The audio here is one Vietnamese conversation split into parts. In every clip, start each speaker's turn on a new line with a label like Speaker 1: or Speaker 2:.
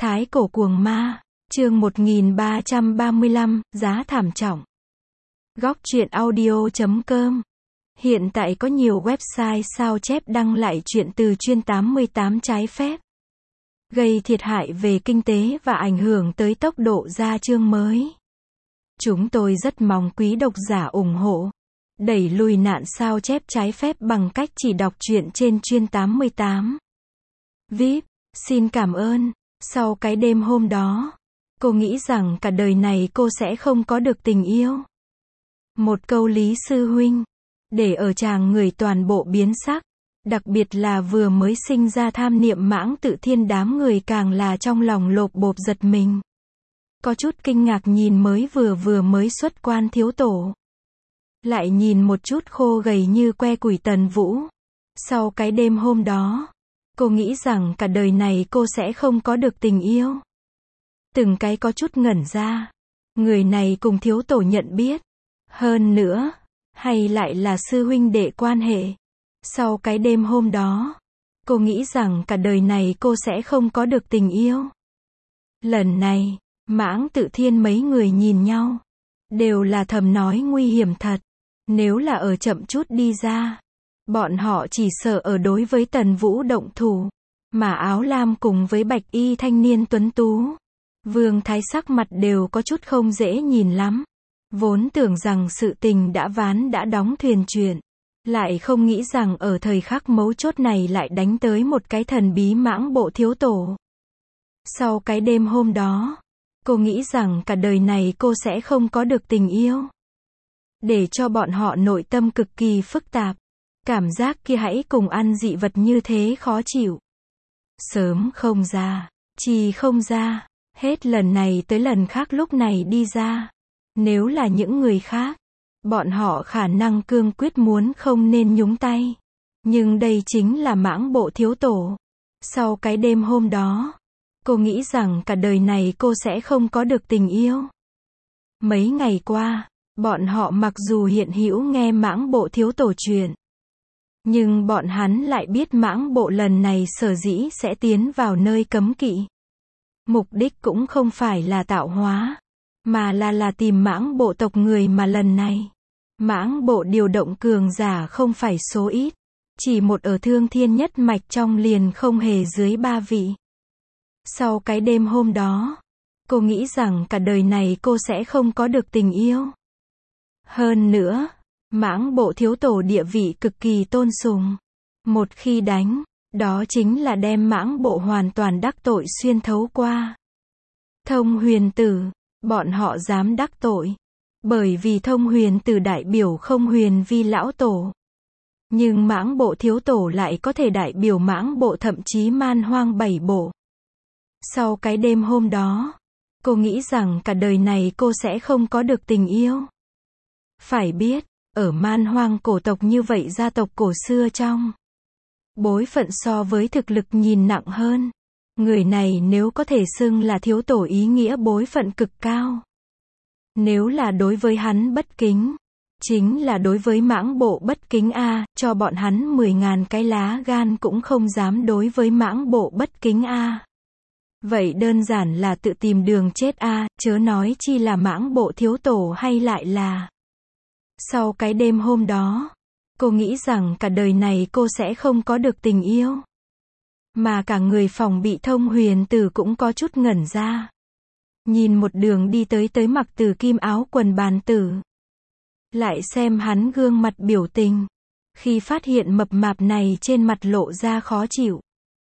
Speaker 1: Thái cổ cuồng ma, chương 1335, giá thảm trọng. Góc truyện audio.com. Hiện tại có nhiều website sao chép đăng lại chuyện từ chuyên 88 trái phép, gây thiệt hại về kinh tế và ảnh hưởng tới tốc độ ra chương mới. Chúng tôi rất mong quý độc giả ủng hộ, đẩy lùi nạn sao chép trái phép bằng cách chỉ đọc truyện trên chuyên 88. VIP, xin cảm ơn. Sau cái đêm hôm đó, cô nghĩ rằng cả đời này cô sẽ không có được tình yêu. Một câu Lý sư huynh, để ở chàng người toàn bộ biến sắc, đặc biệt là vừa mới sinh ra tham niệm mãng tự thiên, đám người càng là trong lòng lộp bộp giật mình. Có chút kinh ngạc nhìn vừa mới xuất quan thiếu tổ. Lại nhìn một chút khô gầy như que củi Tần Vũ. Sau cái đêm hôm đó, cô nghĩ rằng cả đời này cô sẽ không có được tình yêu. Từng cái có chút ngẩn ra. Người này cùng thiếu tổ nhận biết. Hơn nữa, hay lại là sư huynh đệ quan hệ. Sau cái đêm hôm đó, cô nghĩ rằng cả đời này cô sẽ không có được tình yêu. Lần này, mãng tự thiên mấy người nhìn nhau, đều là thầm nói nguy hiểm thật. Nếu là ở chậm chút đi ra, bọn họ chỉ sợ ở đối với Tần Vũ động thủ. Mà áo lam cùng với bạch y thanh niên tuấn tú, Vương Thái sắc mặt đều có chút không dễ nhìn lắm. Vốn tưởng rằng sự tình đã ván đã đóng thuyền chuyện, lại không nghĩ rằng ở thời khắc mấu chốt này lại đánh tới một cái thần bí mãng bộ thiếu tổ. Sau cái đêm hôm đó, cô nghĩ rằng cả đời này cô sẽ không có được tình yêu. Để cho bọn họ nội tâm cực kỳ phức tạp. Cảm giác kia hãy cùng ăn dị vật như thế khó chịu. Sớm không ra, chi không ra, hết lần này tới lần khác lúc này đi ra. Nếu là những người khác, bọn họ khả năng cương quyết muốn không nên nhúng tay. Nhưng đây chính là mãng bộ thiếu tổ. Sau cái đêm hôm đó, cô nghĩ rằng cả đời này cô sẽ không có được tình yêu. Mấy ngày qua, bọn họ mặc dù hiện hữu nghe mãng bộ thiếu tổ chuyện, nhưng bọn hắn lại biết mãng bộ lần này sở dĩ sẽ tiến vào nơi cấm kỵ. Mục đích cũng không phải là tạo hóa, mà là tìm mãng bộ tộc người, mà lần này, mãng bộ điều động cường giả không phải số ít. Chỉ một ở Thương Thiên nhất mạch trong liền không hề dưới 3 vị. Sau cái đêm hôm đó, cô nghĩ rằng cả đời này cô sẽ không có được tình yêu. Hơn nữa, mãng bộ thiếu tổ địa vị cực kỳ tôn sùng. Một khi đánh, đó chính là đem mãng bộ hoàn toàn đắc tội xuyên thấu qua. Thông huyền tử, bọn họ dám đắc tội, bởi vì thông huyền tử đại biểu không huyền vi lão tổ. Nhưng mãng bộ thiếu tổ lại có thể đại biểu mãng bộ, thậm chí man hoang 7 bộ. Sau cái đêm hôm đó, cô nghĩ rằng cả đời này cô sẽ không có được tình yêu. Phải biết, ở man hoang cổ tộc như vậy, gia tộc cổ xưa trong bối phận so với thực lực nhìn nặng hơn. Người này nếu có thể xưng là thiếu tổ, ý nghĩa bối phận cực cao. Nếu là đối với hắn bất kính, chính là đối với mãng bộ bất kính a. Cho bọn hắn 10.000 cái lá gan cũng không dám đối với mãng bộ bất kính a. Vậy đơn giản là tự tìm đường chết a, chớ nói chi là mãng bộ thiếu tổ hay lại là. Sau cái đêm hôm đó, cô nghĩ rằng cả đời này cô sẽ không có được tình yêu. Mà cả người phòng bị thông huyền tử cũng có chút ngẩn ra. Nhìn một đường đi tới mặc tử kim áo quần bàn tử. Lại xem hắn gương mặt biểu tình. Khi phát hiện mập mạp này trên mặt lộ ra khó chịu,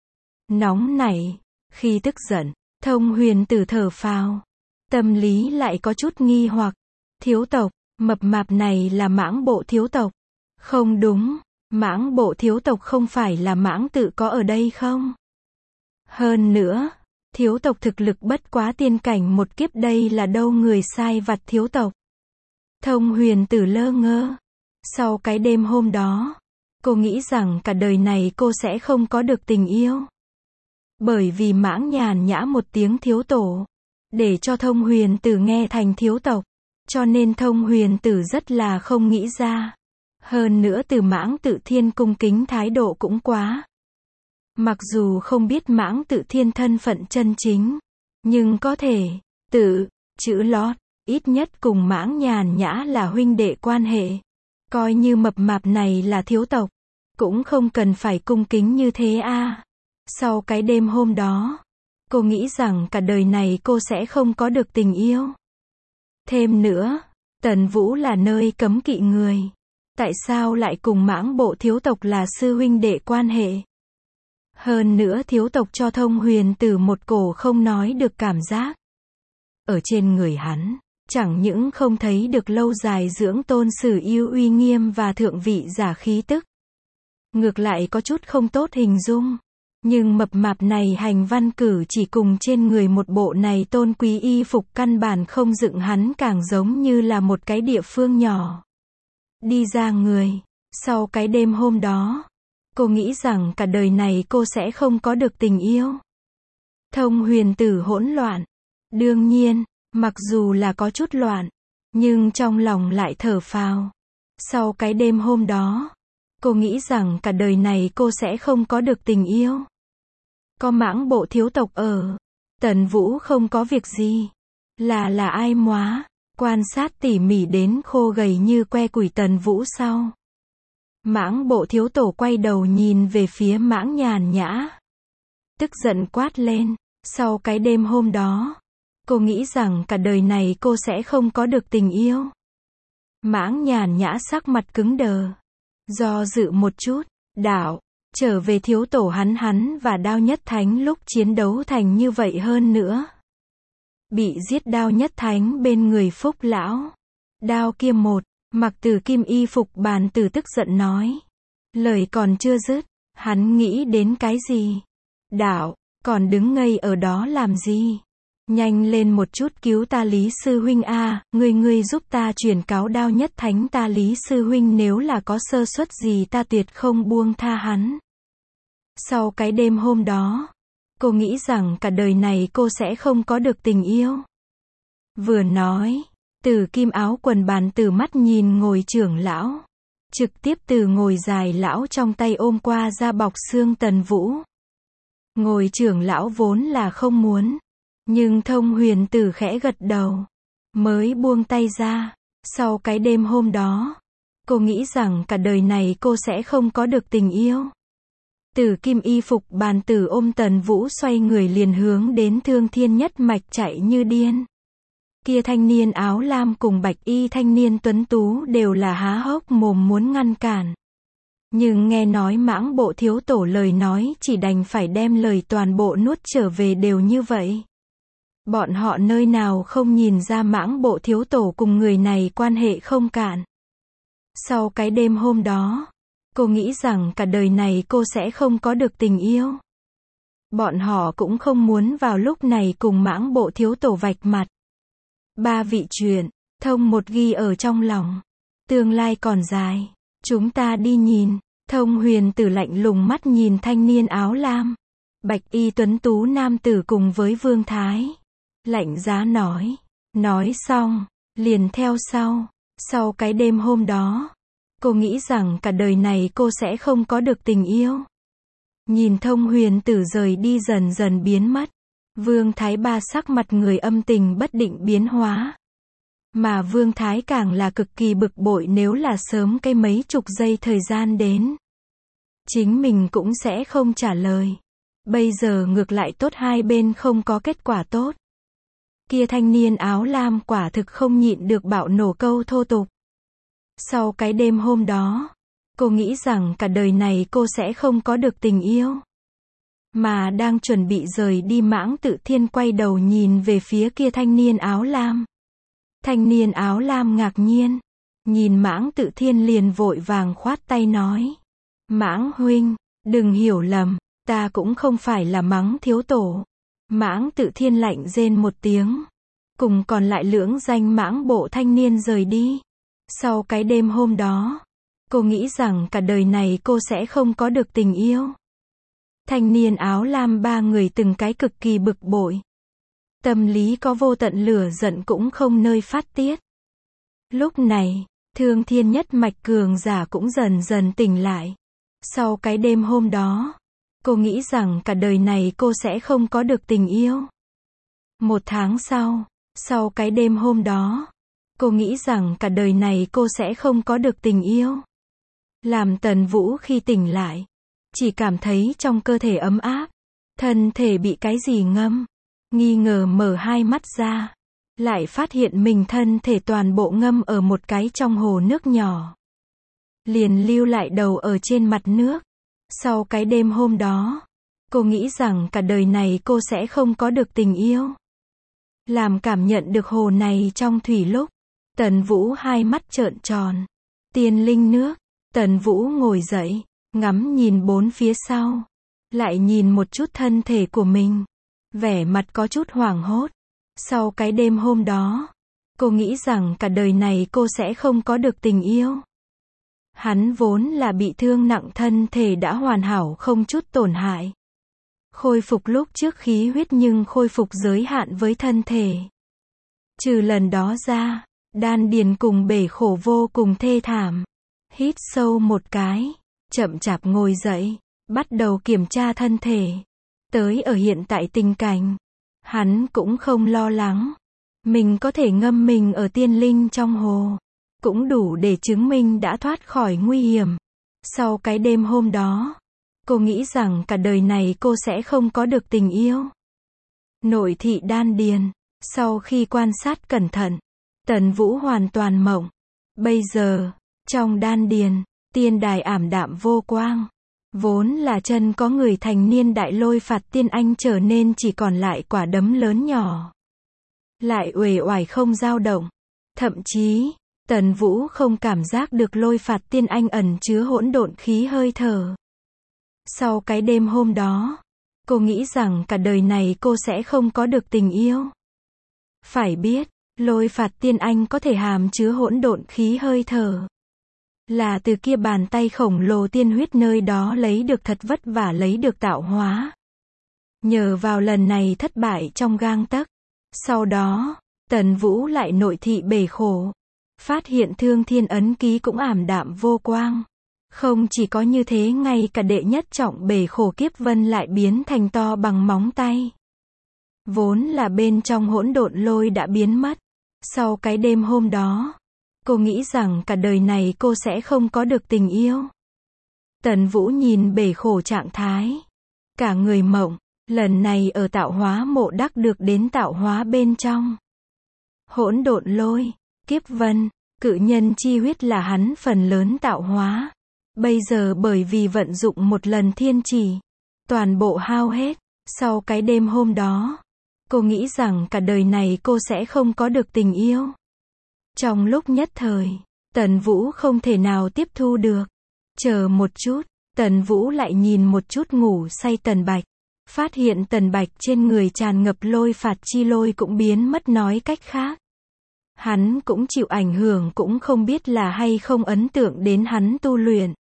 Speaker 1: nóng nảy, khi tức giận, thông huyền tử thở phào. Tâm lý lại có chút nghi hoặc. Thiếu tộc, mập mạp này là mãng bộ thiếu tộc. Không đúng, mãng bộ thiếu tộc không phải là mãng tự có ở đây không? Hơn nữa, thiếu tộc thực lực bất quá tiên cảnh một kiếp, đây là đâu người sai vặt thiếu tộc. Thông huyền tử lơ ngơ. Sau cái đêm hôm đó, cô nghĩ rằng cả đời này cô sẽ không có được tình yêu. Bởi vì mãng nhàn nhã một tiếng thiếu tổ, để cho thông huyền tử nghe thành thiếu tộc. Cho nên thông huyền tử rất là không nghĩ ra. Hơn nữa từ mãng tự thiên cung kính thái độ cũng quá. Mặc dù không biết mãng tự thiên thân phận chân chính, Nhưng có thể, tự, chữ lót, ít nhất cùng Mãng Nhàn Nhã là huynh đệ quan hệ. Coi như mập mạp này là thiếu tộc, cũng không cần phải cung kính như thế a. Sau cái đêm hôm đó, cô nghĩ rằng cả đời này cô sẽ không có được tình yêu. Thêm nữa, Tần Vũ là nơi cấm kỵ người. Tại sao lại cùng Mãng Bộ thiếu tộc là sư huynh đệ quan hệ? Hơn nữa thiếu tộc cho Thông Huyền Tử một cổ không nói được cảm giác. Ở trên người hắn, chẳng những không thấy được lâu dài dưỡng tôn sử yêu uy nghiêm và thượng vị giả khí tức. Ngược lại có chút không tốt hình dung. Nhưng mập mạp này hành văn cử chỉ cùng trên người một bộ này tôn quý y phục căn bản không dựng hắn càng giống như là một cái địa phương nhỏ. Đi ra người. Sau cái đêm hôm đó, cô nghĩ rằng cả đời này cô sẽ không có được tình yêu. Thông Huyền Tử hỗn loạn. Đương nhiên, mặc dù là có chút loạn, nhưng trong lòng lại thở phào. Sau cái đêm hôm đó, cô nghĩ rằng cả đời này cô sẽ không có được tình yêu. Có Mãng Bộ thiếu tộc ở, Tần Vũ không có việc gì. Là ai móa, quan sát tỉ mỉ đến khô gầy như que củi Tần Vũ sau. Mãng Bộ thiếu tổ quay đầu nhìn về phía Mãng Nhàn Nhã. Tức giận quát lên, sau cái đêm hôm đó, cô nghĩ rằng cả đời này cô sẽ không có được tình yêu. Mãng Nhàn Nhã sắc mặt cứng đờ. Do dự một chút, đạo, trở về thiếu tổ hắn và Đao Nhất Thánh lúc chiến đấu thành như vậy hơn nữa. Bị giết Đao Nhất Thánh bên người Phúc Lão. Đao kia một, mặc Tử Kim y phục bàn tử tức giận nói. Lời còn chưa dứt, hắn nghĩ đến cái gì? Đạo, còn đứng ngây ở đó làm gì? Nhanh lên một chút cứu ta Lý Sư Huynh a, ngươi giúp ta truyền cáo Đao Nhất Thánh ta Lý Sư Huynh nếu là có sơ suất gì ta tuyệt không buông tha hắn. Sau cái đêm hôm đó, cô nghĩ rằng cả đời này cô sẽ không có được tình yêu. Vừa nói, Tử Kim áo quần bàn tử mắt nhìn ngồi trưởng lão. Trực tiếp từ ngồi dài lão trong tay ôm qua ra bọc xương Tần Vũ. Ngồi trưởng lão vốn là không muốn. Nhưng Thông Huyền Tử khẽ gật đầu. Mới buông tay ra. Sau cái đêm hôm đó, cô nghĩ rằng cả đời này cô sẽ không có được tình yêu. Tử Kim y phục bàn tử ôm Tần Vũ xoay người liền hướng đến Thương Thiên Nhất Mạch chạy như điên. Kia thanh niên áo lam cùng bạch y thanh niên tuấn tú đều là há hốc mồm muốn ngăn cản. Nhưng nghe nói Mãng Bộ thiếu tổ lời nói chỉ đành phải đem lời toàn bộ nuốt trở về đều như vậy. Bọn họ nơi nào không nhìn ra Mãng Bộ thiếu tổ cùng người này quan hệ không cạn. Sau cái đêm hôm đó, cô nghĩ rằng cả đời này cô sẽ không có được tình yêu. Bọn họ cũng không muốn vào lúc này cùng Mãng Bộ thiếu tổ vạch mặt. Ba vị chuyện, Thông một ghi ở trong lòng. Tương lai còn dài. Chúng ta đi nhìn. Thông Huyền Tử lạnh lùng mắt nhìn thanh niên áo lam. Bạch y tuấn tú nam tử cùng với Vương Thái. Lạnh giá nói. Nói xong, liền theo sau. Sau cái đêm hôm đó, cô nghĩ rằng cả đời này cô sẽ không có được tình yêu. Nhìn Thông Huyền Tử rời đi dần dần biến mất. Vương Thái ba sắc mặt người âm tình bất định biến hóa. Mà Vương Thái càng là cực kỳ bực bội nếu là sớm cái mấy chục giây thời gian đến. Chính mình cũng sẽ không trả lời. Bây giờ ngược lại tốt hai bên không có kết quả tốt. Kia thanh niên áo lam quả thực không nhịn được bạo nổ câu thô tục. Sau cái đêm hôm đó, cô nghĩ rằng cả đời này cô sẽ không có được tình yêu. Mà đang chuẩn bị rời đi Mãng Tự Thiên quay đầu nhìn về phía kia thanh niên áo lam. Thanh niên áo lam ngạc nhiên. Nhìn Mãng Tự Thiên liền vội vàng khoát tay nói. Mãng huynh, đừng hiểu lầm, ta cũng không phải là Mãng thiếu tổ. Mãng Tự Thiên lạnh rên một tiếng. Cùng còn lại lưỡng danh Mãng Bộ thanh niên rời đi. Sau cái đêm hôm đó, cô nghĩ rằng cả đời này cô sẽ không có được tình yêu. Thanh niên áo lam ba người từng cái cực kỳ bực bội. Tâm lý có vô tận lửa giận cũng không nơi phát tiết. Lúc này, Thương Thiên Nhất Mạch cường giả cũng dần dần tỉnh lại. Sau cái đêm hôm đó, cô nghĩ rằng cả đời này cô sẽ không có được tình yêu. 1 tháng sau cái đêm hôm đó, cô nghĩ rằng cả đời này cô sẽ không có được tình yêu. Làm Tần Vũ khi tỉnh lại, chỉ cảm thấy trong cơ thể ấm áp, thân thể bị cái gì ngâm, nghi ngờ mở hai mắt ra, lại phát hiện mình thân thể toàn bộ ngâm ở một cái trong hồ nước nhỏ. Liền lưu lại đầu ở trên mặt nước. Sau cái đêm hôm đó, cô nghĩ rằng cả đời này cô sẽ không có được tình yêu. Làm cảm nhận được hồ này trong thủy lúc, Tần Vũ hai mắt trợn tròn. Tiên linh nước, Tần Vũ ngồi dậy, ngắm nhìn bốn phía sau, lại nhìn một chút thân thể của mình, vẻ mặt có chút hoảng hốt. Sau cái đêm hôm đó, cô nghĩ rằng cả đời này cô sẽ không có được tình yêu. Hắn vốn là bị thương nặng, thân thể đã hoàn hảo không chút tổn hại. Khôi phục lúc trước khí huyết nhưng khôi phục giới hạn với thân thể. Trừ lần đó ra, đan điền cùng bể khổ vô cùng thê thảm. Hít sâu một cái, chậm chạp ngồi dậy, bắt đầu kiểm tra thân thể. Tới ở hiện tại tình cảnh, hắn cũng không lo lắng. Mình có thể ngâm mình ở tiên linh trong hồ, cũng đủ để chứng minh đã thoát khỏi nguy hiểm. Sau cái đêm hôm đó, cô nghĩ rằng cả đời này cô sẽ không có được tình yêu. Nội thị đan điền, sau khi quan sát cẩn thận, Tần Vũ hoàn toàn mộng. Bây giờ, trong đan điền, tiên đài ảm đạm vô quang. Vốn là chân có người thành niên đại lôi phạt tiên anh trở nên chỉ còn lại quả đấm lớn nhỏ. Lại uể oải không dao động. Thậm chí, Tần Vũ không cảm giác được lôi phạt tiên anh ẩn chứa hỗn độn khí hơi thở. Sau cái đêm hôm đó, cô nghĩ rằng cả đời này cô sẽ không có được tình yêu. Phải biết, lôi phạt tiên anh có thể hàm chứa hỗn độn khí hơi thở. Là từ kia bàn tay khổng lồ tiên huyết nơi đó lấy được, thật vất vả lấy được tạo hóa. Nhờ vào lần này thất bại trong gang tấc. Sau đó, Tần Vũ lại nội thị bể khổ. Phát hiện thương thiên ấn ký cũng ảm đạm vô quang. Không chỉ có như thế, ngay cả đệ nhất trọng bể khổ kiếp vân lại biến thành to bằng móng tay. Vốn là bên trong hỗn độn lôi đã biến mất. Sau cái đêm hôm đó, cô nghĩ rằng cả đời này cô sẽ không có được tình yêu. Tần Vũ nhìn bể khổ trạng thái, cả người mộng. Lần này ở tạo hóa mộ đắc được đến tạo hóa bên trong. Hỗn độn lôi, kiếp vân, cự nhân chi huyết là hắn phần lớn tạo hóa. Bây giờ bởi vì vận dụng một lần thiên chỉ, toàn bộ hao hết. Sau cái đêm hôm đó, cô nghĩ rằng cả đời này cô sẽ không có được tình yêu. Trong lúc nhất thời, Tần Vũ không thể nào tiếp thu được. Chờ một chút, Tần Vũ lại nhìn một chút ngủ say Tần Bạch. Phát hiện Tần Bạch trên người tràn ngập lôi phạt chi lôi cũng biến mất, nói cách khác. Hắn cũng chịu ảnh hưởng, cũng không biết là hay không ấn tượng đến hắn tu luyện.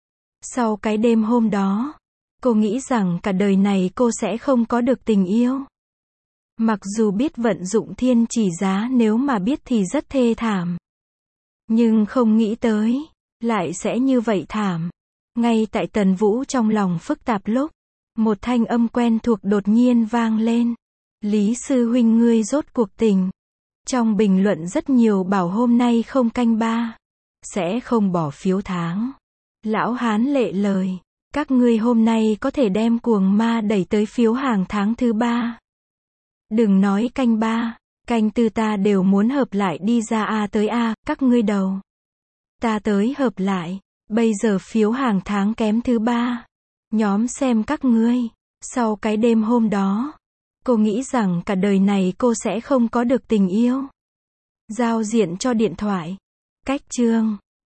Speaker 1: Sau cái đêm hôm đó, cô nghĩ rằng cả đời này cô sẽ không có được tình yêu. Mặc dù biết vận dụng thiên chỉ giá, nếu mà biết thì rất thê thảm. Nhưng không nghĩ tới, lại sẽ như vậy thảm. Ngay tại Tần Vũ trong lòng phức tạp lúc, một thanh âm quen thuộc đột nhiên vang lên. Lý sư huynh, ngươi rốt cuộc tỉnh. Trong bình luận rất nhiều bảo hôm nay không canh ba, sẽ không bỏ phiếu tháng. Lão Hán lệ lời, các ngươi hôm nay có thể đem cuồng ma đẩy tới phiếu hàng tháng thứ 3. Đừng nói canh 3, canh 4 ta đều muốn hợp lại đi ra A tới A, các ngươi đầu. Ta tới hợp lại, bây giờ phiếu hàng tháng kém thứ 3. Nhóm xem các ngươi. Sau cái đêm hôm đó, cô nghĩ rằng cả đời này cô sẽ không có được tình yêu. Giao diện cho điện thoại. Cách chương